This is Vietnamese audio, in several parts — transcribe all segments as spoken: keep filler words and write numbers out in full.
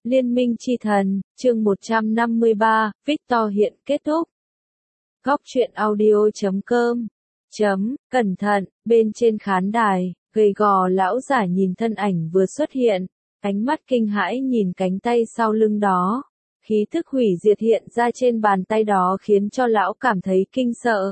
Liên minh chi thần, chương một trăm năm mươi ba, Victor hiện kết thúc. Góc truyện audio chấm com chấm, cẩn thận, bên trên khán đài, gầy gò lão giả nhìn thân ảnh vừa xuất hiện, ánh mắt kinh hãi nhìn cánh tay sau lưng đó. Khí thức hủy diệt hiện ra trên bàn tay đó khiến cho lão cảm thấy kinh sợ.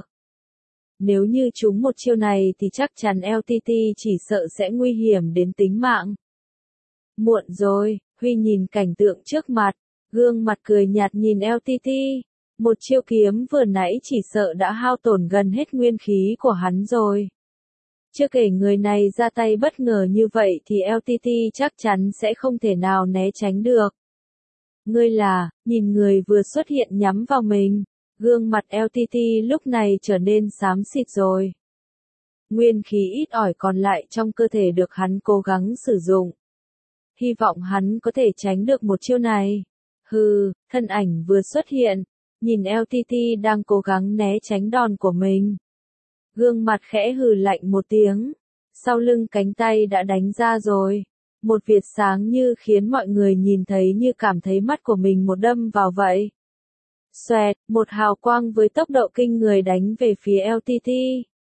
Nếu như chúng một chiêu này thì chắc chắn lờ tê tê chỉ sợ sẽ nguy hiểm đến tính mạng. Muộn rồi, Huy nhìn cảnh tượng trước mặt, gương mặt cười nhạt nhìn lờ tê tê. Một chiêu kiếm vừa nãy chỉ sợ đã hao tổn gần hết nguyên khí của hắn rồi. Chưa kể người này ra tay bất ngờ như vậy thì lờ tê tê chắc chắn sẽ không thể nào né tránh được. Ngươi là, nhìn người vừa xuất hiện nhắm vào mình, gương mặt lờ tê tê lúc này trở nên xám xịt rồi. Nguyên khí ít ỏi còn lại trong cơ thể được hắn cố gắng sử dụng. Hy vọng hắn có thể tránh được một chiêu này. Hừ, thân ảnh vừa xuất hiện, nhìn lờ tê tê đang cố gắng né tránh đòn của mình. Gương mặt khẽ hừ lạnh một tiếng, sau lưng cánh tay đã đánh ra rồi. Một việt sáng như khiến mọi người nhìn thấy như cảm thấy mắt của mình một đâm vào vậy. Xoẹt, một hào quang với tốc độ kinh người đánh về phía lờ tê tê.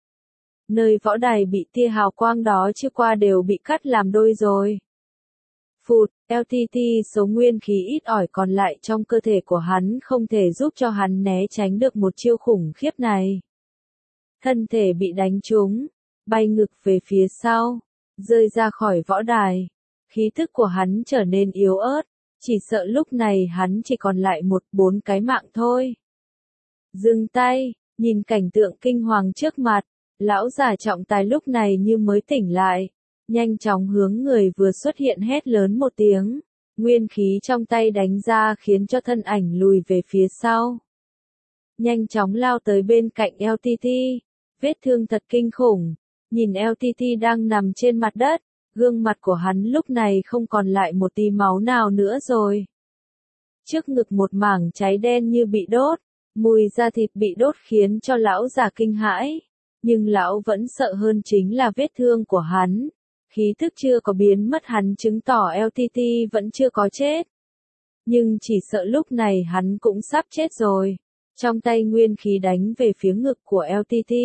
Nơi võ đài bị tia hào quang đó chưa qua đều bị cắt làm đôi rồi. Phụt, lờ tê tê số nguyên khí ít ỏi còn lại trong cơ thể của hắn không thể giúp cho hắn né tránh được một chiêu khủng khiếp này. Thân thể bị đánh trúng, bay ngược về phía sau, rơi ra khỏi võ đài. Khí thức của hắn trở nên yếu ớt, chỉ sợ lúc này hắn chỉ còn lại một bốn cái mạng thôi. Dừng tay, nhìn cảnh tượng kinh hoàng trước mặt, lão già trọng tài lúc này như mới tỉnh lại, nhanh chóng hướng người vừa xuất hiện hét lớn một tiếng, nguyên khí trong tay đánh ra khiến cho thân ảnh lùi về phía sau. Nhanh chóng lao tới bên cạnh lờ tê tê, vết thương thật kinh khủng, nhìn lờ tê tê đang nằm trên mặt đất. Gương mặt của hắn lúc này không còn lại một tí máu nào nữa rồi. Trước ngực một mảng cháy đen như bị đốt, mùi da thịt bị đốt khiến cho lão già kinh hãi. Nhưng lão vẫn sợ hơn chính là vết thương của hắn. Khí thức chưa có biến mất hắn chứng tỏ lờ tê tê vẫn chưa có chết. Nhưng chỉ sợ lúc này hắn cũng sắp chết rồi. Trong tay nguyên khí đánh về phía ngực của lờ tê tê.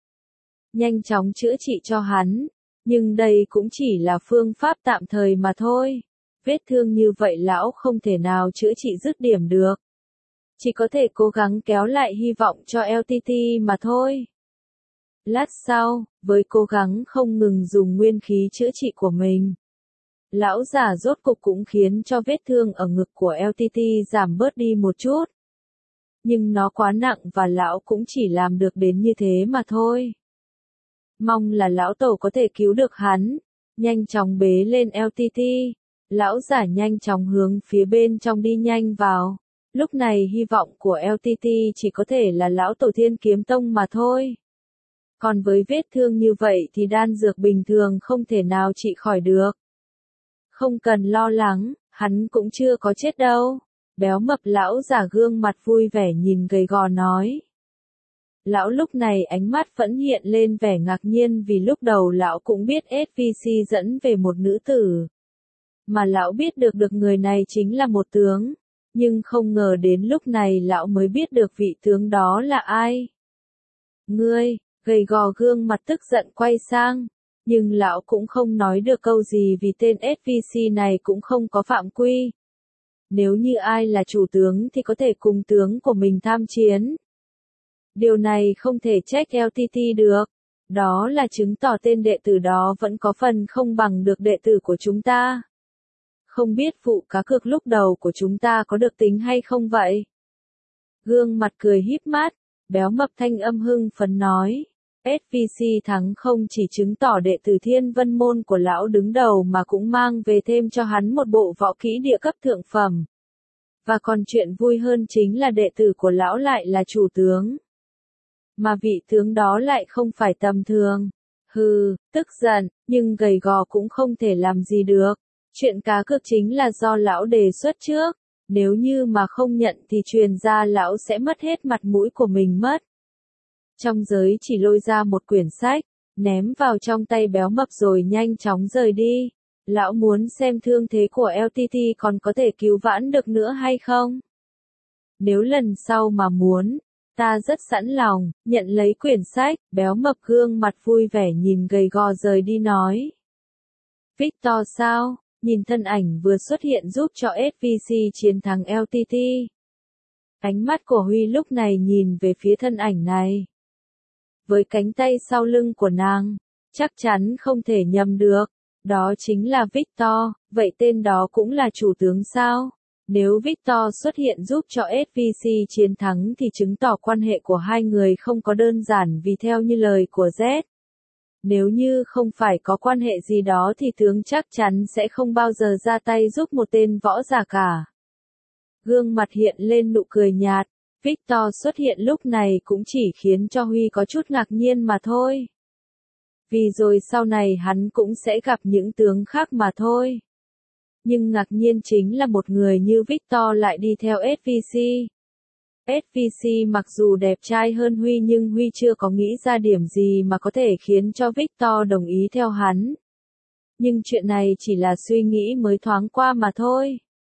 Nhanh chóng chữa trị cho hắn. Nhưng đây cũng chỉ là phương pháp tạm thời mà thôi. Vết thương như vậy lão không thể nào chữa trị dứt điểm được. Chỉ có thể cố gắng kéo lại hy vọng cho lờ tê tê mà thôi. Lát sau, với cố gắng không ngừng dùng nguyên khí chữa trị của mình, lão già rốt cục cũng khiến cho vết thương ở ngực của lờ tê tê giảm bớt đi một chút. Nhưng nó quá nặng và lão cũng chỉ làm được đến như thế mà thôi. Mong là lão tổ có thể cứu được hắn, nhanh chóng bế lên lờ tê tê, lão giả nhanh chóng hướng phía bên trong đi nhanh vào, lúc này hy vọng của lờ tê tê chỉ có thể là lão tổ Thiên Kiếm Tông mà thôi. Còn với vết thương như vậy thì đan dược bình thường không thể nào trị khỏi được. Không cần lo lắng, hắn cũng chưa có chết đâu, béo mập lão giả gương mặt vui vẻ nhìn gầy gò nói. Lão lúc này ánh mắt vẫn hiện lên vẻ ngạc nhiên vì lúc đầu lão cũng biết ét vê xê dẫn về một nữ tử. Mà lão biết được được người này chính là một tướng, nhưng không ngờ đến lúc này lão mới biết được vị tướng đó là ai. Ngươi, gầy gò gương mặt tức giận quay sang, nhưng lão cũng không nói được câu gì vì tên ét vê xê này cũng không có phạm quy. Nếu như ai là chủ tướng thì có thể cùng tướng của mình tham chiến. Điều này không thể trách lờ tê tê được, đó là chứng tỏ tên đệ tử đó vẫn có phần không bằng được đệ tử của chúng ta. Không biết vụ cá cược lúc đầu của chúng ta có được tính hay không vậy? Gương mặt cười híp mắt, béo mập thanh âm hưng phấn nói, ét vê xê thắng không chỉ chứng tỏ đệ tử Thiên Vân Môn của lão đứng đầu mà cũng mang về thêm cho hắn một bộ võ kỹ địa cấp thượng phẩm. Và còn chuyện vui hơn chính là đệ tử của lão lại là chủ tướng. Mà vị tướng đó lại không phải tầm thường. Hừ, tức giận, nhưng gầy gò cũng không thể làm gì được. Chuyện cá cược chính là do lão đề xuất trước. Nếu như mà không nhận thì truyền ra lão sẽ mất hết mặt mũi của mình mất. Trong giới chỉ lôi ra một quyển sách, ném vào trong tay béo mập rồi nhanh chóng rời đi. Lão muốn xem thương thế của lờ tê tê còn có thể cứu vãn được nữa hay không? Nếu lần sau mà muốn, ta rất sẵn lòng, nhận lấy quyển sách, béo mập gương mặt vui vẻ nhìn gầy gò rời đi nói. Victor sao? Nhìn thân ảnh vừa xuất hiện giúp cho ét vê xê chiến thắng lờ tê tê. Ánh mắt của Huy lúc này nhìn về phía thân ảnh này. Với cánh tay sau lưng của nàng, chắc chắn không thể nhầm được. Đó chính là Victor, vậy tên đó cũng là chủ tướng sao? Nếu Victor xuất hiện giúp cho ét vê xê chiến thắng thì chứng tỏ quan hệ của hai người không có đơn giản vì theo như lời của Z. Nếu như không phải có quan hệ gì đó thì tướng chắc chắn sẽ không bao giờ ra tay giúp một tên võ giả cả. Gương mặt hiện lên nụ cười nhạt, Victor xuất hiện lúc này cũng chỉ khiến cho Huy có chút ngạc nhiên mà thôi. Vì rồi sau này hắn cũng sẽ gặp những tướng khác mà thôi. Nhưng ngạc nhiên chính là một người như Victor lại đi theo ét vê xê. ét vê xê mặc dù đẹp trai hơn Huy nhưng Huy chưa có nghĩ ra điểm gì mà có thể khiến cho Victor đồng ý theo hắn. Nhưng chuyện này chỉ là suy nghĩ mới thoáng qua mà thôi.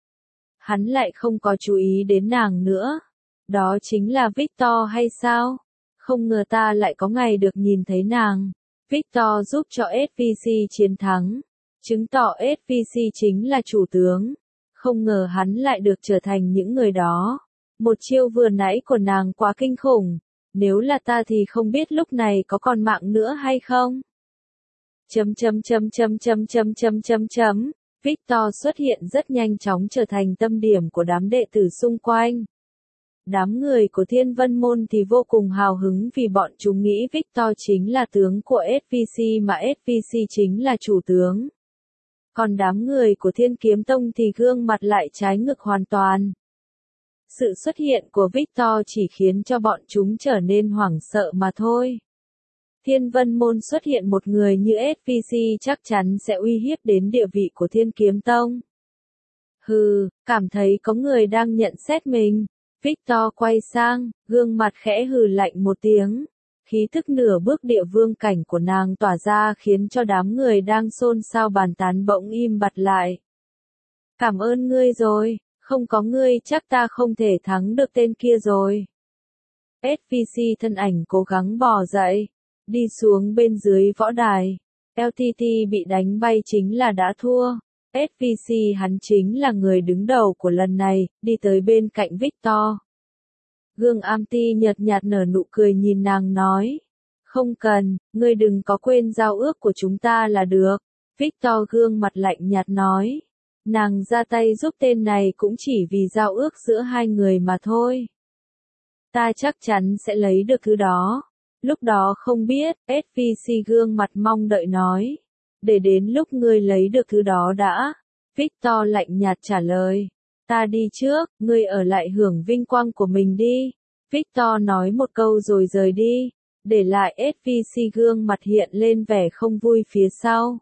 Hắn lại không có chú ý đến nàng nữa. Đó chính là Victor hay sao? Không ngờ ta lại có ngày được nhìn thấy nàng. Victor giúp cho ét vê xê chiến thắng. Chứng tỏ ét vê xê chính là chủ tướng. Không ngờ hắn lại được trở thành những người đó. Một chiêu vừa nãy của nàng quá kinh khủng. Nếu là ta thì không biết lúc này có còn mạng nữa hay không? Chấm chấm chấm chấm chấm chấm chấm chấm chấm. Victor xuất hiện rất nhanh chóng trở thành tâm điểm của đám đệ tử xung quanh. Đám người của Thiên Vân Môn thì vô cùng hào hứng vì bọn chúng nghĩ Victor chính là tướng của ét vê xê mà ét vê xê chính là chủ tướng. Còn đám người của Thiên Kiếm Tông thì gương mặt lại trái ngược hoàn toàn. Sự xuất hiện của Victor chỉ khiến cho bọn chúng trở nên hoảng sợ mà thôi. Thiên Vân Môn xuất hiện một người như ét vê xê chắc chắn sẽ uy hiếp đến địa vị của Thiên Kiếm Tông. Hừ, cảm thấy có người đang nhận xét mình. Victor quay sang, gương mặt khẽ hừ lạnh một tiếng. Khí thức nửa bước địa vương cảnh của nàng tỏa ra khiến cho đám người đang xôn xao bàn tán bỗng im bặt lại. Cảm ơn ngươi rồi, không có ngươi chắc ta không thể thắng được tên kia rồi. ét vê xê thân ảnh cố gắng bò dậy, đi xuống bên dưới võ đài. lờ tê tê bị đánh bay chính là đã thua. ét vê xê hắn chính là người đứng đầu của lần này, đi tới bên cạnh Victor. Gương Am-ti nhợt nhạt nở nụ cười nhìn nàng nói. Không cần, ngươi đừng có quên giao ước của chúng ta là được. Victor gương mặt lạnh nhạt nói. Nàng ra tay giúp tên này cũng chỉ vì giao ước giữa hai người mà thôi. Ta chắc chắn sẽ lấy được thứ đó. Lúc đó không biết, ét vê xê gương mặt mong đợi nói. Để đến lúc ngươi lấy được thứ đó đã. Victor lạnh nhạt trả lời. Ta đi trước, ngươi ở lại hưởng vinh quang của mình đi. Victor nói một câu rồi rời đi. Để lại ét vê xê gương mặt hiện lên vẻ không vui phía sau.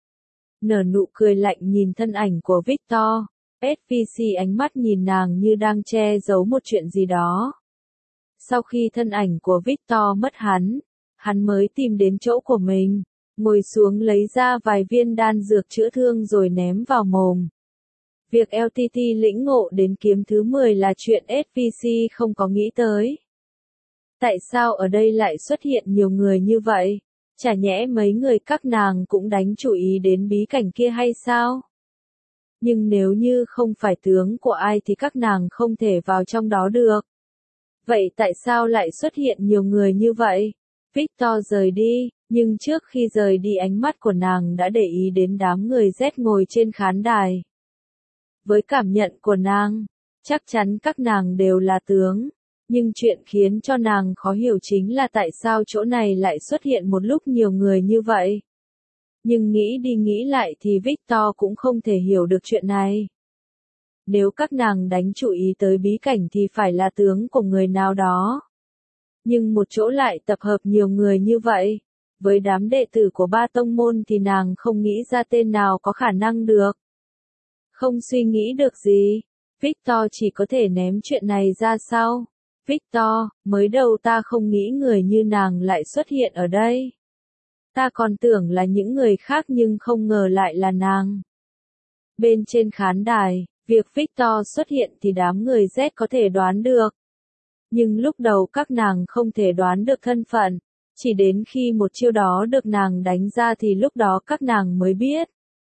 Nở nụ cười lạnh nhìn thân ảnh của Victor. ét vê xê ánh mắt nhìn nàng như đang che giấu một chuyện gì đó. Sau khi thân ảnh của Victor mất hắn, hắn mới tìm đến chỗ của mình, ngồi xuống lấy ra vài viên đan dược chữa thương rồi ném vào mồm. Việc lờ tê tê lĩnh ngộ đến kiếm thứ mười là chuyện ét vê xê không có nghĩ tới. Tại sao ở đây lại xuất hiện nhiều người như vậy? Chả nhẽ mấy người các nàng cũng đánh chú ý đến bí cảnh kia hay sao? Nhưng nếu như không phải tướng của ai thì các nàng không thể vào trong đó được. Vậy tại sao lại xuất hiện nhiều người như vậy? Victor rời đi, nhưng trước khi rời đi ánh mắt của nàng đã để ý đến đám người rét ngồi trên khán đài. Với cảm nhận của nàng, chắc chắn các nàng đều là tướng. Nhưng chuyện khiến cho nàng khó hiểu chính là tại sao chỗ này lại xuất hiện một lúc nhiều người như vậy. Nhưng nghĩ đi nghĩ lại thì Victor cũng không thể hiểu được chuyện này. Nếu các nàng đánh chú ý tới bí cảnh thì phải là tướng của người nào đó. Nhưng một chỗ lại tập hợp nhiều người như vậy. Với đám đệ tử của ba tông môn thì nàng không nghĩ ra tên nào có khả năng được. Không suy nghĩ được gì, Victor chỉ có thể ném chuyện này ra sau. Victor, mới đầu ta không nghĩ người như nàng lại xuất hiện ở đây. Ta còn tưởng là những người khác nhưng không ngờ lại là nàng. Bên trên khán đài, việc Victor xuất hiện thì đám người Z có thể đoán được. Nhưng lúc đầu các nàng không thể đoán được thân phận, chỉ đến khi một chiêu đó được nàng đánh ra thì lúc đó các nàng mới biết.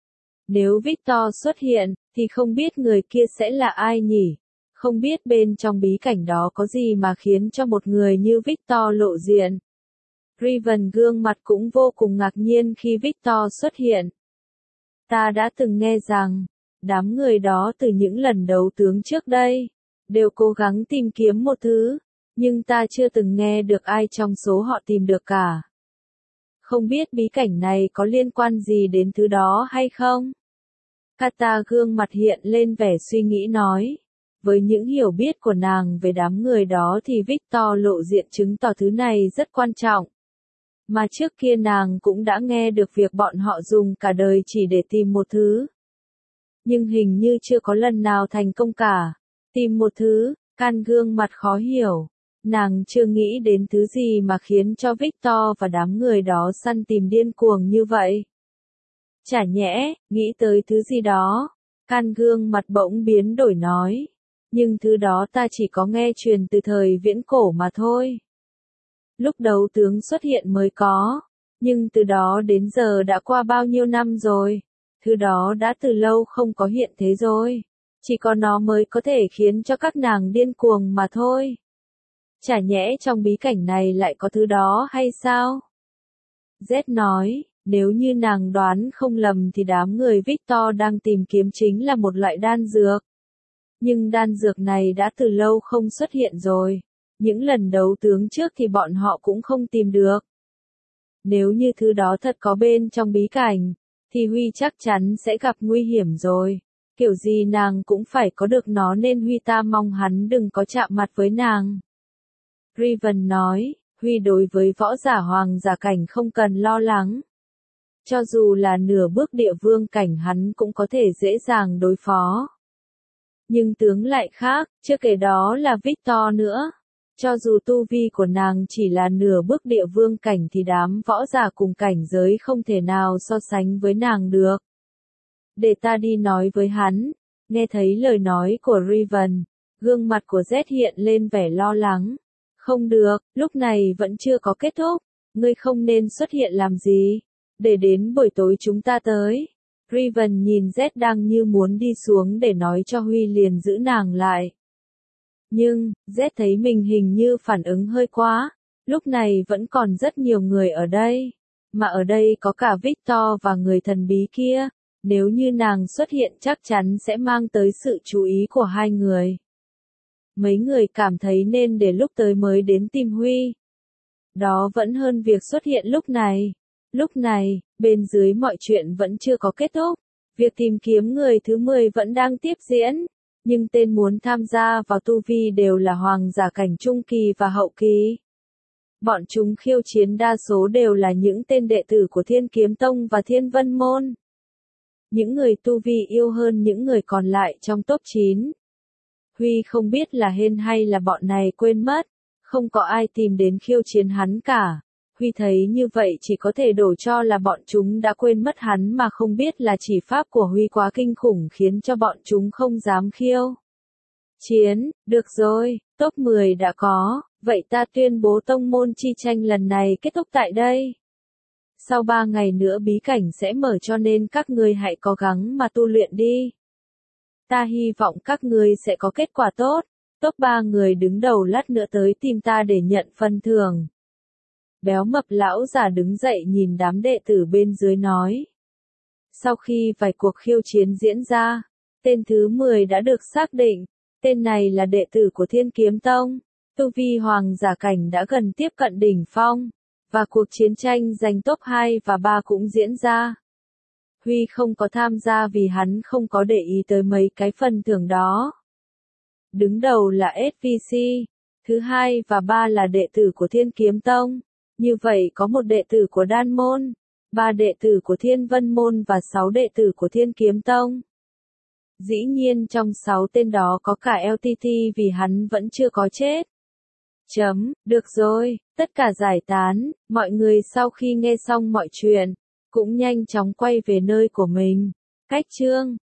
Nếu Victor xuất hiện, thì không biết người kia sẽ là ai nhỉ? Không biết bên trong bí cảnh đó có gì mà khiến cho một người như Victor lộ diện. Riven gương mặt cũng vô cùng ngạc nhiên khi Victor xuất hiện. Ta đã từng nghe rằng, đám người đó từ những lần đấu tướng trước đây, đều cố gắng tìm kiếm một thứ, nhưng ta chưa từng nghe được ai trong số họ tìm được cả. Không biết bí cảnh này có liên quan gì đến thứ đó hay không? Kata gương mặt hiện lên vẻ suy nghĩ nói. Với những hiểu biết của nàng về đám người đó thì Victor lộ diện chứng tỏ thứ này rất quan trọng. Mà trước kia nàng cũng đã nghe được việc bọn họ dùng cả đời chỉ để tìm một thứ. Nhưng hình như chưa có lần nào thành công cả. Tìm một thứ, Can gương mặt khó hiểu. Nàng chưa nghĩ đến thứ gì mà khiến cho Victor và đám người đó săn tìm điên cuồng như vậy. Chả nhẽ, nghĩ tới thứ gì đó. Can gương mặt bỗng biến đổi nói. Nhưng thứ đó ta chỉ có nghe truyền từ thời viễn cổ mà thôi. Lúc đấu tướng xuất hiện mới có. Nhưng từ đó đến giờ đã qua bao nhiêu năm rồi. Thứ đó đã từ lâu không có hiện thế rồi. Chỉ có nó mới có thể khiến cho các nàng điên cuồng mà thôi. Chả nhẽ trong bí cảnh này lại có thứ đó hay sao? Z nói, nếu như nàng đoán không lầm thì đám người Victor đang tìm kiếm chính là một loại đan dược. Nhưng đan dược này đã từ lâu không xuất hiện rồi. Những lần đấu tướng trước thì bọn họ cũng không tìm được. Nếu như thứ đó thật có bên trong bí cảnh, thì Huy chắc chắn sẽ gặp nguy hiểm rồi. Kiểu gì nàng cũng phải có được nó nên Huy ta mong hắn đừng có chạm mặt với nàng. Riven nói, Huy đối với võ giả hoàng giả cảnh không cần lo lắng. Cho dù là nửa bước địa vương cảnh hắn cũng có thể dễ dàng đối phó. Nhưng tướng lại khác, chưa kể đó là Victor nữa. Cho dù tu vi của nàng chỉ là nửa bước địa vương cảnh thì đám võ giả cùng cảnh giới không thể nào so sánh với nàng được. Để ta đi nói với hắn. Nghe thấy lời nói của Riven, gương mặt của Z hiện lên vẻ lo lắng. Không được, lúc này vẫn chưa có kết thúc. Ngươi không nên xuất hiện làm gì. Để đến buổi tối chúng ta tới. Riven nhìn Z đang như muốn đi xuống để nói cho Huy liền giữ nàng lại. Nhưng, Z thấy mình hình như phản ứng hơi quá. Lúc này vẫn còn rất nhiều người ở đây. Mà ở đây có cả Victor và người thần bí kia. Nếu như nàng xuất hiện chắc chắn sẽ mang tới sự chú ý của hai người. Mấy người cảm thấy nên để lúc tới mới đến tìm Huy. Đó vẫn hơn việc xuất hiện lúc này. Lúc này, bên dưới mọi chuyện vẫn chưa có kết thúc. Việc tìm kiếm người thứ mười vẫn đang tiếp diễn. Nhưng tên muốn tham gia vào tu vi đều là hoàng giả cảnh trung kỳ và hậu kỳ. Bọn chúng khiêu chiến đa số đều là những tên đệ tử của Thiên Kiếm Tông và Thiên Vân Môn. Những người tu vi yêu hơn những người còn lại trong top chín. Huy không biết là hên hay là bọn này quên mất. Không có ai tìm đến khiêu chiến hắn cả. Huy thấy như vậy chỉ có thể đổ cho là bọn chúng đã quên mất hắn mà không biết là chỉ pháp của Huy quá kinh khủng khiến cho bọn chúng không dám khiêu chiến. Được rồi, top mười đã có, vậy ta tuyên bố tông môn chi tranh lần này kết thúc tại đây. Sau ba ngày nữa bí cảnh sẽ mở cho nên các ngươi hãy cố gắng mà tu luyện đi. Ta hy vọng các ngươi sẽ có kết quả tốt. Top ba người đứng đầu lát nữa tới tìm ta để nhận phần thưởng. Béo mập lão già đứng dậy nhìn đám đệ tử bên dưới nói. Sau khi vài cuộc khiêu chiến diễn ra, tên thứ mười đã được xác định. Tên này là đệ tử của Thiên Kiếm Tông. Tu vi hoàng giả cảnh đã gần tiếp cận đỉnh phong. Và cuộc chiến tranh giành top hai và ba cũng diễn ra. Huy không có tham gia vì hắn không có để ý tới mấy cái phần thưởng đó. Đứng đầu là ét vê xê, thứ hai và ba là đệ tử của Thiên Kiếm Tông. Như vậy có một đệ tử của Đan Môn, ba đệ tử của Thiên Vân Môn và sáu đệ tử của Thiên Kiếm Tông. Dĩ nhiên trong sáu tên đó có cả lờ tê tê vì hắn vẫn chưa có chết. Chấm, được rồi, Tất cả giải tán, mọi người sau khi nghe xong mọi chuyện, cũng nhanh chóng quay về nơi của mình. Cách chương